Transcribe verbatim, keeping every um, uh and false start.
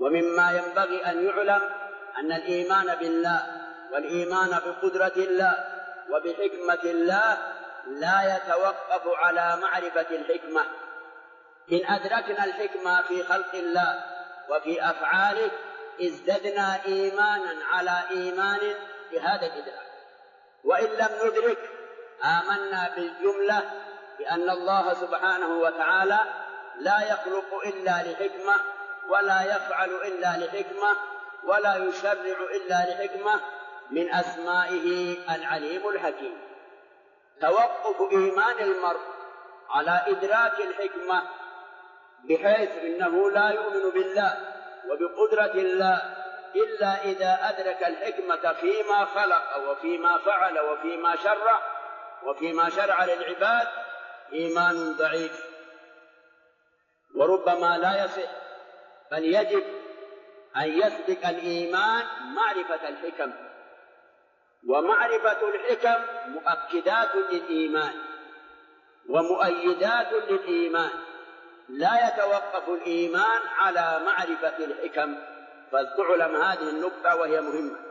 ومما ينبغي أن يعلم أن الإيمان بالله والإيمان بقدرة الله وبحكمة الله لا يتوقف على معرفة الحكمة. إن أدركنا الحكمة في خلق الله وفي أفعاله ازددنا إيمانا على إيمان بهذا الإدراك، وإن لم ندرك آمنا بالجملة بأن الله سبحانه وتعالى لا يخلق إلا لحكمة، ولا يفعل إلا لحكمة، ولا يشرع إلا لحكمة، من أسمائه العليم الحكيم. توقف إيمان المرء على إدراك الحكمة بحيث إنه لا يؤمن بالله وبقدرة الله إلا إذا أدرك الحكمة فيما خلق وفيما فعل وفيما شرع وفيما شرع للعباد، إيمان ضعيف وربما لا يصح، بل يجب أن يسبق الإيمان معرفة الحكم، ومعرفة الحكم مؤكدات للإيمان ومؤيدات للإيمان. لا يتوقف الإيمان على معرفة الحكم، فلتعلم هذه النقطة وهي مهمة.